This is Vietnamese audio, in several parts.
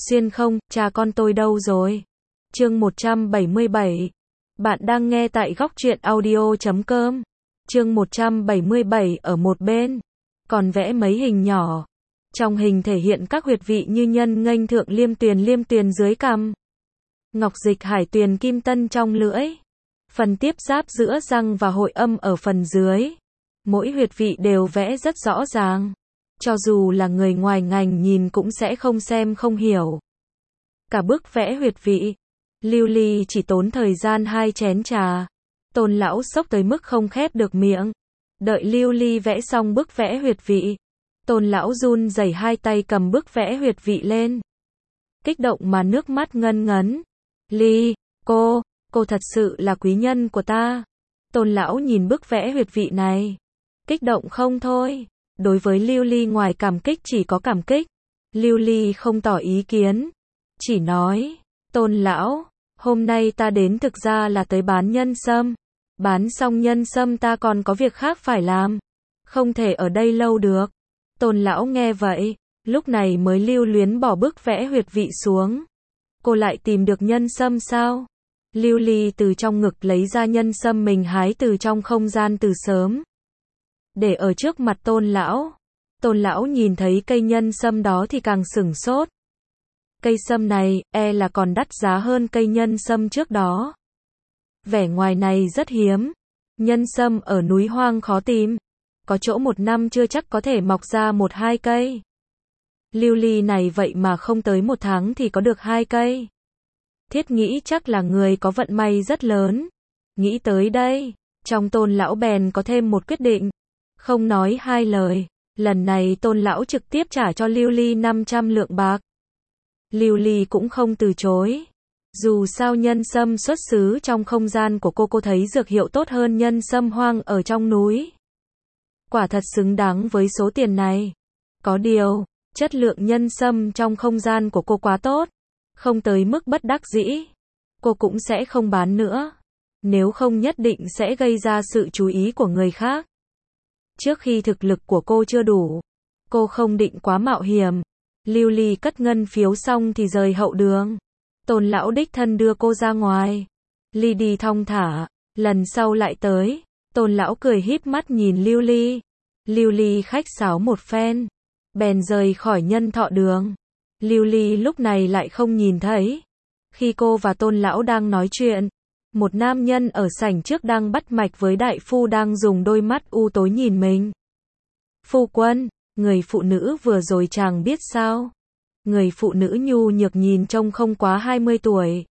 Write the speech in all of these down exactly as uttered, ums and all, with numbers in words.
Xuyên không, cha con tôi đâu rồi? Chương một trăm bảy mươi bảy. Bạn đang nghe tại góc truyện audio chấm com. Chương một trăm bảy mươi bảy ở một bên. Còn vẽ mấy hình nhỏ. Trong hình thể hiện các huyệt vị như nhân nghênh thượng liêm tuyền liêm tuyền dưới cằm. Ngọc dịch hải tuyền kim tân trong lưỡi. Phần tiếp giáp giữa răng và hội âm ở phần dưới. Mỗi huyệt vị đều vẽ rất rõ ràng. Cho dù là người ngoài ngành nhìn cũng sẽ không xem không hiểu. Cả bức vẽ huyệt vị, Lưu Ly chỉ tốn thời gian hai chén trà. Tôn lão sốc tới mức không khép được miệng. Đợi Lưu Ly vẽ xong bức vẽ huyệt vị, Tôn lão run rẩy hai tay cầm bức vẽ huyệt vị lên. Kích động mà nước mắt ngân ngấn. Ly, cô, cô thật sự là quý nhân của ta. Tôn lão nhìn bức vẽ huyệt vị này, kích động không thôi. Đối với Lưu Ly ngoài cảm kích chỉ có cảm kích. Lưu Ly không tỏ ý kiến, chỉ nói, Tôn lão, hôm nay ta đến thực ra là tới bán nhân sâm. Bán xong nhân sâm ta còn có việc khác phải làm. Không thể ở đây lâu được. Tôn lão nghe vậy, lúc này mới lưu luyến bỏ bức vẽ huyệt vị xuống. Cô lại tìm được nhân sâm sao? Lưu Ly từ trong ngực lấy ra nhân sâm mình hái từ trong không gian từ sớm. Để ở trước mặt Tôn lão. Tôn lão nhìn thấy cây nhân sâm đó thì càng sửng sốt. Cây sâm này, e là còn đắt giá hơn cây nhân sâm trước đó. Vẻ ngoài này rất hiếm. Nhân sâm ở núi hoang khó tìm. Có chỗ một năm chưa chắc có thể mọc ra một hai cây. Lưu Ly này vậy mà không tới một tháng thì có được hai cây. Thiết nghĩ chắc là người có vận may rất lớn. Nghĩ tới đây, trong Tôn lão bèn có thêm một quyết định. Không nói hai lời, lần này Tôn lão trực tiếp trả cho Lưu Ly năm trăm lượng bạc. Lưu Ly cũng không từ chối. Dù sao nhân sâm xuất xứ trong không gian của cô cô thấy dược hiệu tốt hơn nhân sâm hoang ở trong núi. Quả thật xứng đáng với số tiền này. Có điều, chất lượng nhân sâm trong không gian của cô quá tốt. Không tới mức bất đắc dĩ. Cô cũng sẽ không bán nữa. Nếu không nhất định sẽ gây ra sự chú ý của người khác. Trước khi thực lực của cô chưa đủ, cô không định quá mạo hiểm. Lưu Ly cất ngân phiếu xong thì rời hậu đường. Tôn lão đích thân đưa cô ra ngoài. Ly đi thong thả, lần sau lại tới. Tôn lão cười híp mắt nhìn Lưu Ly. Lưu Ly khách sáo một phen, bèn rời khỏi nhân thọ đường. Lưu Ly lúc này lại không nhìn thấy. Khi cô và Tôn lão đang nói chuyện, một nam nhân ở sảnh trước đang bắt mạch với đại phu đang dùng đôi mắt u tối nhìn mình. Phu quân, người phụ nữ vừa rồi chàng biết sao? Người phụ nữ nhu nhược nhìn trông không quá hai mươi tuổi.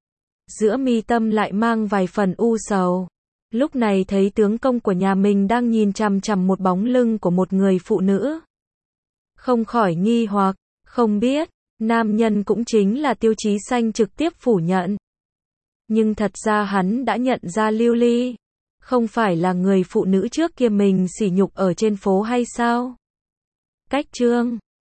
Giữa mi tâm lại mang vài phần u sầu. Lúc này thấy tướng công của nhà mình đang nhìn chằm chằm một bóng lưng của một người phụ nữ. Không khỏi nghi hoặc, không biết, nam nhân cũng chính là Tiêu Chí Xanh trực tiếp phủ nhận. Nhưng thật ra hắn đã nhận ra Lưu Ly. Không phải là người phụ nữ trước kia mình sỉ nhục ở trên phố hay sao? Cách chương